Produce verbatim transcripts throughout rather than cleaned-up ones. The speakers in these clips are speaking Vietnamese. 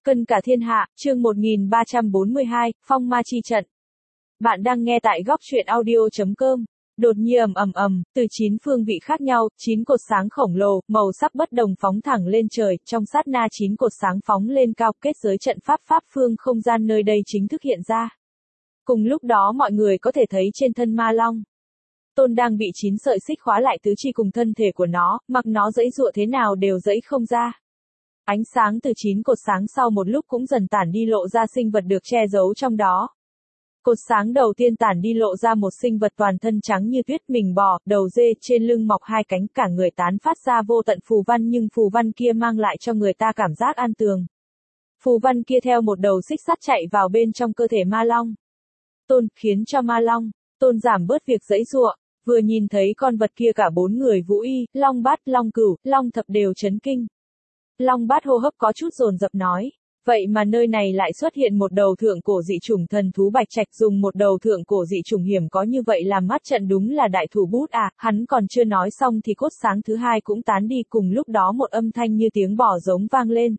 Cân cả thiên hạ, chương một nghìn ba trăm bốn mươi hai, Phong Ma Chi Trận. Bạn đang nghe tại góc truyện audio chấm com. Đột nhiên ầm ầm ầm, từ chín phương vị khác nhau, chín cột sáng khổng lồ, màu sắc bất đồng phóng thẳng lên trời, trong sát na chín cột sáng phóng lên cao, kết giới trận pháp pháp phương không gian nơi đây chính thức hiện ra. Cùng lúc đó mọi người có thể thấy trên thân ma long Tôn đang bị chín sợi xích khóa lại tứ chi cùng thân thể của nó, mặc nó giãy giụa thế nào đều giãy không ra. Ánh sáng từ chín cột sáng sau một lúc cũng dần tản đi lộ ra sinh vật được che giấu trong đó. Cột sáng đầu tiên tản đi lộ ra một sinh vật toàn thân trắng như tuyết, mình bò, đầu dê, trên lưng mọc hai cánh, cả người tán phát ra vô tận phù văn, nhưng phù văn kia mang lại cho người ta cảm giác an tường. Phù văn kia theo một đầu xích sắt chạy vào bên trong cơ thể ma long Tôn, khiến cho ma long Tôn giảm bớt việc giãy giụa. Vừa nhìn thấy con vật kia cả bốn người Vũ Y, Long Bát, Long Cửu, Long Thập đều chấn kinh. Long Bát hô hấp có chút dồn dập nói, vậy mà nơi này lại xuất hiện một đầu thượng cổ dị chủng thần thú bạch trạch, dùng một đầu thượng cổ dị chủng hiểm có như vậy làm mắt trận, đúng là đại thủ bút à. Hắn còn chưa nói xong thì cốt sáng thứ hai cũng tán đi, cùng lúc đó một âm thanh như tiếng bò giống vang lên.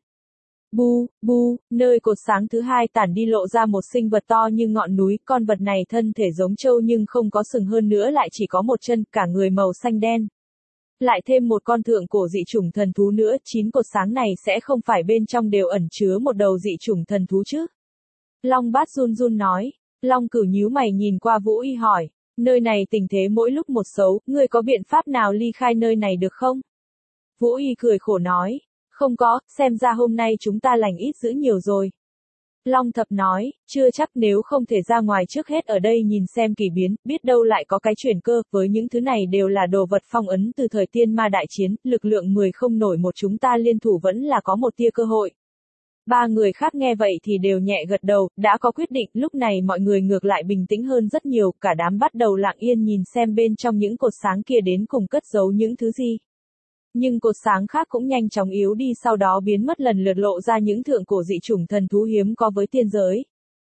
Bu, bu, nơi cột sáng thứ hai tản đi lộ ra một sinh vật to như ngọn núi, con vật này thân thể giống trâu nhưng không có sừng, hơn nữa lại chỉ có một chân, cả người màu xanh đen. Lại thêm một con thượng cổ dị chủng thần thú nữa, chín cột sáng này sẽ không phải bên trong đều ẩn chứa một đầu dị chủng thần thú chứ? Long Bát run run nói. Long Cửu nhíu mày nhìn qua Vũ Y hỏi, nơi này tình thế mỗi lúc một xấu, ngươi có biện pháp nào ly khai nơi này được không? Vũ Y cười khổ nói, không có, xem ra hôm nay chúng ta lành ít dữ nhiều rồi. Long Thập nói, chưa chắc, nếu không thể ra ngoài trước hết ở đây nhìn xem kỳ biến, biết đâu lại có cái chuyển cơ, với những thứ này đều là đồ vật phong ấn từ thời tiên ma đại chiến, lực lượng mười không nổi một, chúng ta liên thủ vẫn là có một tia cơ hội. Ba người khác nghe vậy thì đều nhẹ gật đầu, đã có quyết định, lúc này mọi người ngược lại bình tĩnh hơn rất nhiều, cả đám bắt đầu lặng yên nhìn xem bên trong những cột sáng kia đến cùng cất giấu những thứ gì. Nhưng cột sáng khác cũng nhanh chóng yếu đi, sau đó biến mất, lần lượt lộ ra những thượng cổ dị chủng thần thú hiếm có với tiên giới.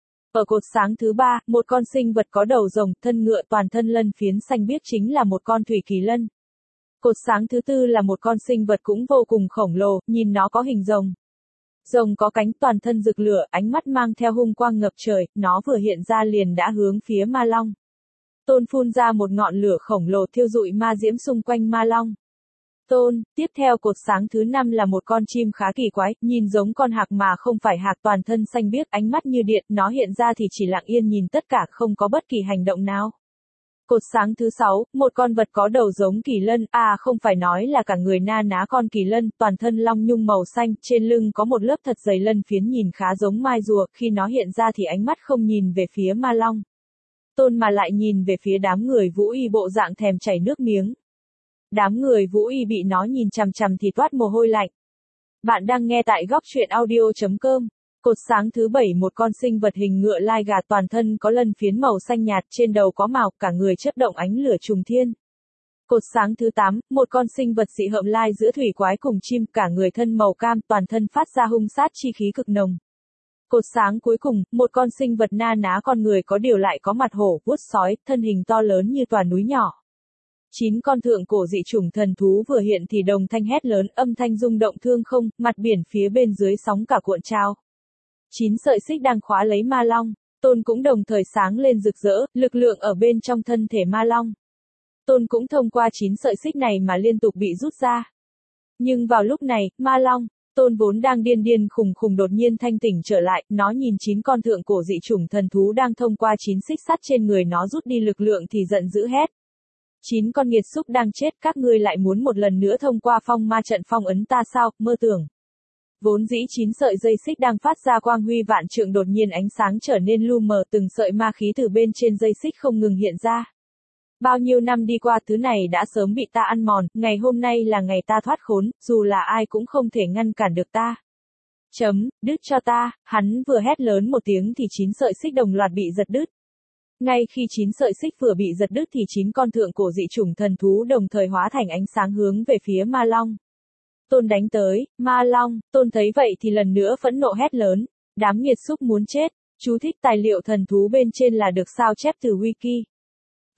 Ở cột sáng thứ ba, một con sinh vật có đầu rồng, thân ngựa, toàn thân lân phiến xanh biếc, chính là một con thủy kỳ lân. Cột sáng thứ tư là một con sinh vật cũng vô cùng khổng lồ, nhìn nó có hình rồng. Rồng có cánh, toàn thân rực lửa, ánh mắt mang theo hung quang ngập trời, nó vừa hiện ra liền đã hướng phía ma long Tôn phun ra một ngọn lửa khổng lồ thiêu rụi ma diễm xung quanh ma long Tôn. Tiếp theo cột sáng thứ năm là một con chim khá kỳ quái, nhìn giống con hạc mà không phải hạc, toàn thân xanh biếc, ánh mắt như điện, nó hiện ra thì chỉ lặng yên nhìn tất cả, không có bất kỳ hành động nào. Cột sáng thứ sáu, một con vật có đầu giống kỳ lân, à không phải, nói là cả người na ná con kỳ lân, toàn thân long nhung màu xanh, trên lưng có một lớp thật dày lân phiến, nhìn khá giống mai rùa, khi nó hiện ra thì ánh mắt không nhìn về phía ma long Tôn mà lại nhìn về phía đám người Vũ Y, bộ dạng thèm chảy nước miếng. Đám người Vũ Y bị nó nhìn chằm chằm thì toát mồ hôi lạnh. Bạn đang nghe tại góc truyện audio chấm com. Cột sáng thứ bảy, một con sinh vật hình ngựa lai gà, toàn thân có lân phiến màu xanh nhạt, trên đầu có mào, cả người chớp động ánh lửa trùng thiên. Cột sáng thứ tám, một con sinh vật dị hợm lai giữa thủy quái cùng chim, cả người thân màu cam, toàn thân phát ra hung sát chi khí cực nồng. Cột sáng cuối cùng, một con sinh vật na ná con người, có điều lại có mặt hổ, vuốt sói, thân hình to lớn như tòa núi nhỏ. Chín con thượng cổ dị chủng thần thú vừa hiện thì đồng thanh hét lớn, âm thanh rung động thương không, mặt biển phía bên dưới sóng cả cuộn trào. Chín sợi xích đang khóa lấy ma long Tôn cũng đồng thời sáng lên rực rỡ, lực lượng ở bên trong thân thể ma long Tôn cũng thông qua chín sợi xích này mà liên tục bị rút ra. Nhưng vào lúc này, ma long Tôn vốn đang điên điên khùng khùng đột nhiên thanh tỉnh trở lại, nó nhìn chín con thượng cổ dị chủng thần thú đang thông qua chín xích sắt trên người nó rút đi lực lượng thì giận dữ hét. Chín con nghiệt xúc đang chết, các ngươi lại muốn một lần nữa thông qua phong ma trận phong ấn ta sao, mơ tưởng. Vốn dĩ chín sợi dây xích đang phát ra quang huy vạn trượng, đột nhiên ánh sáng trở nên lu mờ, từng sợi ma khí từ bên trên dây xích không ngừng hiện ra. Bao nhiêu năm đi qua, thứ này đã sớm bị ta ăn mòn, ngày hôm nay là ngày ta thoát khốn, dù là ai cũng không thể ngăn cản được ta. Chấm, đứt cho ta, hắn vừa hét lớn một tiếng thì chín sợi xích đồng loạt bị giật đứt. Ngay khi chín sợi xích vừa bị giật đứt thì chín con thượng cổ dị chủng thần thú đồng thời hóa thành ánh sáng hướng về phía ma long Tôn đánh tới. Ma long Tôn thấy vậy thì lần nữa phẫn nộ hét lớn, đám nghiệt xúc muốn chết. Chú thích: tài liệu thần thú bên trên là được sao chép từ wiki.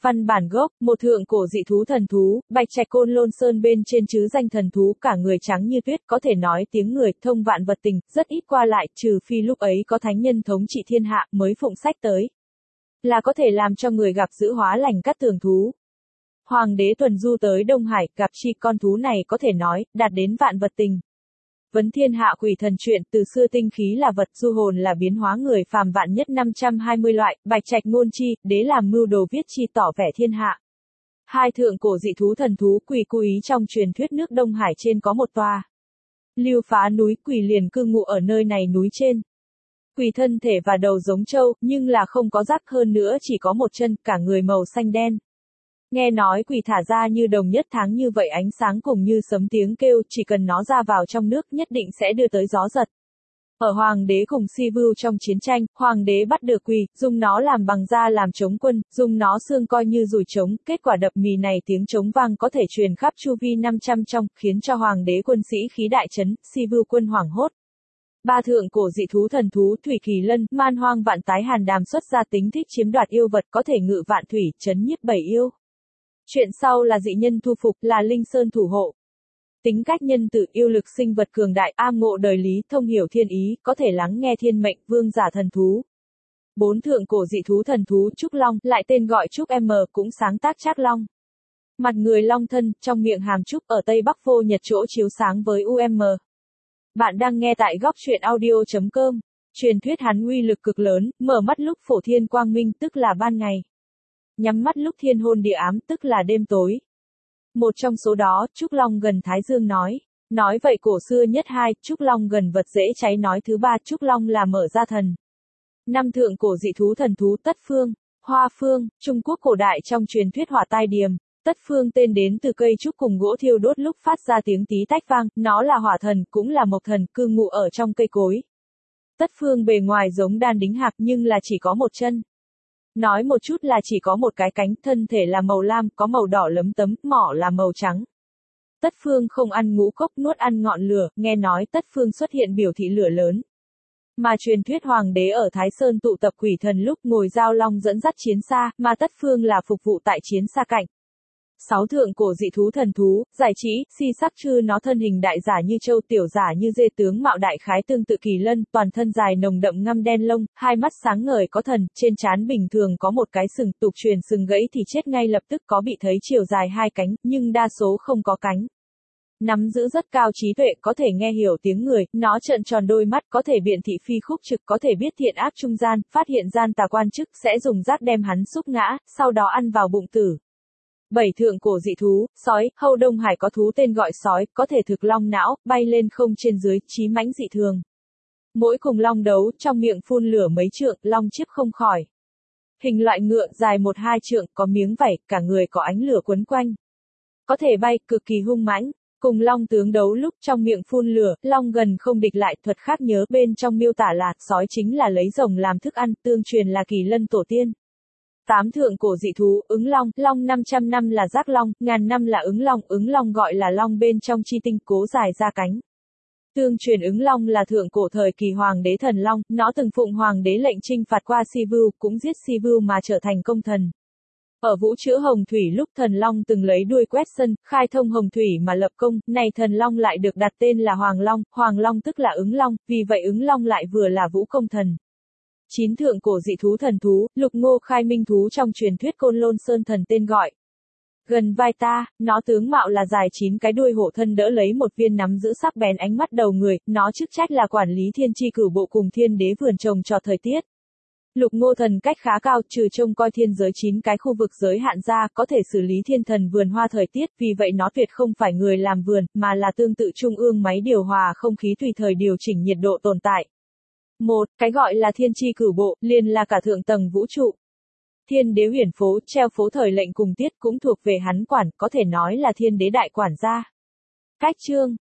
Văn bản gốc, một thượng cổ dị thú thần thú, bạch trạch Côn Lôn Sơn bên trên chứ danh thần thú cả người trắng như tuyết, có thể nói tiếng người, thông vạn vật tình, rất ít qua lại, trừ phi lúc ấy có thánh nhân thống trị thiên hạ mới phụng sách tới. Là có thể làm cho người gặp giữ hóa lành cát tường thú. Hoàng đế tuần du tới Đông Hải, gặp chi con thú này có thể nói, đạt đến vạn vật tình. Vấn thiên hạ quỷ thần chuyện, từ xưa tinh khí là vật, du hồn là biến hóa người phàm vạn nhất năm trăm hai mươi loại, bạch trạch ngôn chi, đế làm mưu đồ viết chi tỏ vẻ thiên hạ. Hai thượng cổ dị thú thần thú quỷ cố ý trong truyền thuyết nước Đông Hải trên có một tòa. Lưu phá núi, quỷ liền cư ngụ ở nơi này núi trên. Quỷ thân thể và đầu giống trâu, nhưng là không có rắc, hơn nữa chỉ có một chân, cả người màu xanh đen. Nghe nói quỷ thả ra như đồng nhất tháng như vậy, ánh sáng cùng như sấm tiếng kêu, chỉ cần nó ra vào trong nước nhất định sẽ đưa tới gió giật. Ở hoàng đế cùng Si Vưu trong chiến tranh, hoàng đế bắt được quỷ, dùng nó làm bằng da làm chống quân, dùng nó xương coi như dùi trống, kết quả đập mì này tiếng trống vang có thể truyền khắp chu vi năm trăm trong, khiến cho hoàng đế quân sĩ khí đại chấn, Si Vưu quân hoảng hốt. Ba thượng cổ dị thú thần thú Thủy Kỳ Lân, man hoang vạn tái hàn đàm xuất ra tính thích chiếm đoạt yêu vật, có thể ngự vạn thủy, trấn nhiếp bảy yêu. Chuyện sau là dị nhân thu phục, là linh sơn thủ hộ. Tính cách nhân tử, yêu lực sinh vật cường đại, am ngộ đời lý, thông hiểu thiên ý, có thể lắng nghe thiên mệnh, vương giả thần thú. Bốn thượng cổ dị thú thần thú Trúc Long, lại tên gọi Trúc M, cũng sáng tác Trác Long. Mặt người long thân, trong miệng hàm trúc, ở Tây Bắc Vô Nhật chỗ chiếu sáng với u em em. Bạn đang nghe tại góc truyện audio chấm com. Truyền thuyết hắn uy lực cực lớn, mở mắt lúc phổ thiên quang minh, tức là ban ngày. Nhắm mắt lúc thiên hôn địa ám, tức là đêm tối. Một trong số đó, Trúc Long gần Thái Dương nói. Nói vậy cổ xưa nhất hai, Trúc Long gần vật dễ cháy nói thứ ba, Trúc Long là mở ra thần. Năm thượng cổ dị thú thần thú Tất Phương, Hoa Phương, Trung Quốc cổ đại trong truyền thuyết hỏa tai điềm. Tất Phương tên đến từ cây trúc cùng gỗ thiêu đốt lúc phát ra tiếng tí tách vang, nó là hỏa thần, cũng là mộc thần, cư ngụ ở trong cây cối. Tất Phương bề ngoài giống đan đính hạc nhưng là chỉ có một chân. Nói một chút là chỉ có một cái cánh, thân thể là màu lam, có màu đỏ lấm tấm, mỏ là màu trắng. Tất Phương không ăn ngũ cốc, nuốt ăn ngọn lửa, nghe nói Tất Phương xuất hiện biểu thị lửa lớn. Mà truyền thuyết hoàng đế ở Thái Sơn tụ tập quỷ thần lúc ngồi giao long dẫn dắt chiến xa, mà Tất Phương là phục vụ tại chiến xa cạnh. Sáu thượng cổ dị thú thần thú, giải trí, si sắc chư nó thân hình đại giả như trâu, tiểu giả như dê, tướng mạo đại khái tương tự kỳ lân, toàn thân dài nồng đậm ngăm đen lông, hai mắt sáng ngời có thần, trên trán bình thường có một cái sừng, tục truyền sừng gãy thì chết ngay lập tức, có bị thấy chiều dài hai cánh, nhưng đa số không có cánh. Nắm giữ rất cao trí tuệ, có thể nghe hiểu tiếng người, nó trợn tròn đôi mắt, có thể biện thị phi khúc trực, có thể biết thiện ác trung gian, phát hiện gian tà quan chức, sẽ dùng rác đem hắn xúc ngã, sau đó ăn vào bụng tử. Bảy thượng cổ dị thú, sói, hâu Đông Hải có thú tên gọi sói, có thể thực long não, bay lên không trên dưới, chí mãnh dị thường. Mỗi cùng long đấu, trong miệng phun lửa mấy trượng, long chiếp không khỏi. Hình loại ngựa, dài một hai trượng, có miếng vảy, cả người có ánh lửa quấn quanh. Có thể bay, cực kỳ hung mãnh. Cùng long tướng đấu lúc trong miệng phun lửa, long gần không địch lại, thuật khác nhớ bên trong miêu tả là, sói chính là lấy rồng làm thức ăn, tương truyền là kỳ lân tổ tiên. Tám thượng cổ dị thú, ứng long, long năm trăm năm là giác long, ngàn năm là ứng long, ứng long gọi là long bên trong chi tinh, cố dài ra cánh. Tương truyền ứng long là thượng cổ thời kỳ hoàng đế thần long, nó từng phụng hoàng đế lệnh chinh phạt qua Si Vưu, cũng giết Si Vưu mà trở thành công thần. Ở vũ chữa hồng thủy lúc thần long từng lấy đuôi quét sân, khai thông hồng thủy mà lập công, này thần long lại được đặt tên là Hoàng Long, Hoàng Long tức là ứng long, vì vậy ứng long lại vừa là vũ công thần. Chín thượng cổ dị thú thần thú, Lục Ngô Khai Minh thú trong truyền thuyết Côn Lôn Sơn thần tên gọi. Gần vai ta, nó tướng mạo là dài chín cái đuôi hổ thân đỡ lấy một viên nắm giữ sắc bén ánh mắt đầu người, nó chức trách là quản lý thiên chi cửu bộ cùng thiên đế vườn trồng cho thời tiết. Lục Ngô thần cách khá cao, trừ trông coi thiên giới chín cái khu vực giới hạn ra, có thể xử lý thiên thần vườn hoa thời tiết, vì vậy nó tuyệt không phải người làm vườn, mà là tương tự trung ương máy điều hòa không khí tùy thời điều chỉnh nhiệt độ tồn tại. Một, cái gọi là thiên chi cửu bộ, liền là cả thượng tầng vũ trụ. Thiên đế huyền phố, treo phố thời lệnh cùng tiết cũng thuộc về hắn quản, có thể nói là thiên đế đại quản gia. Cách chương,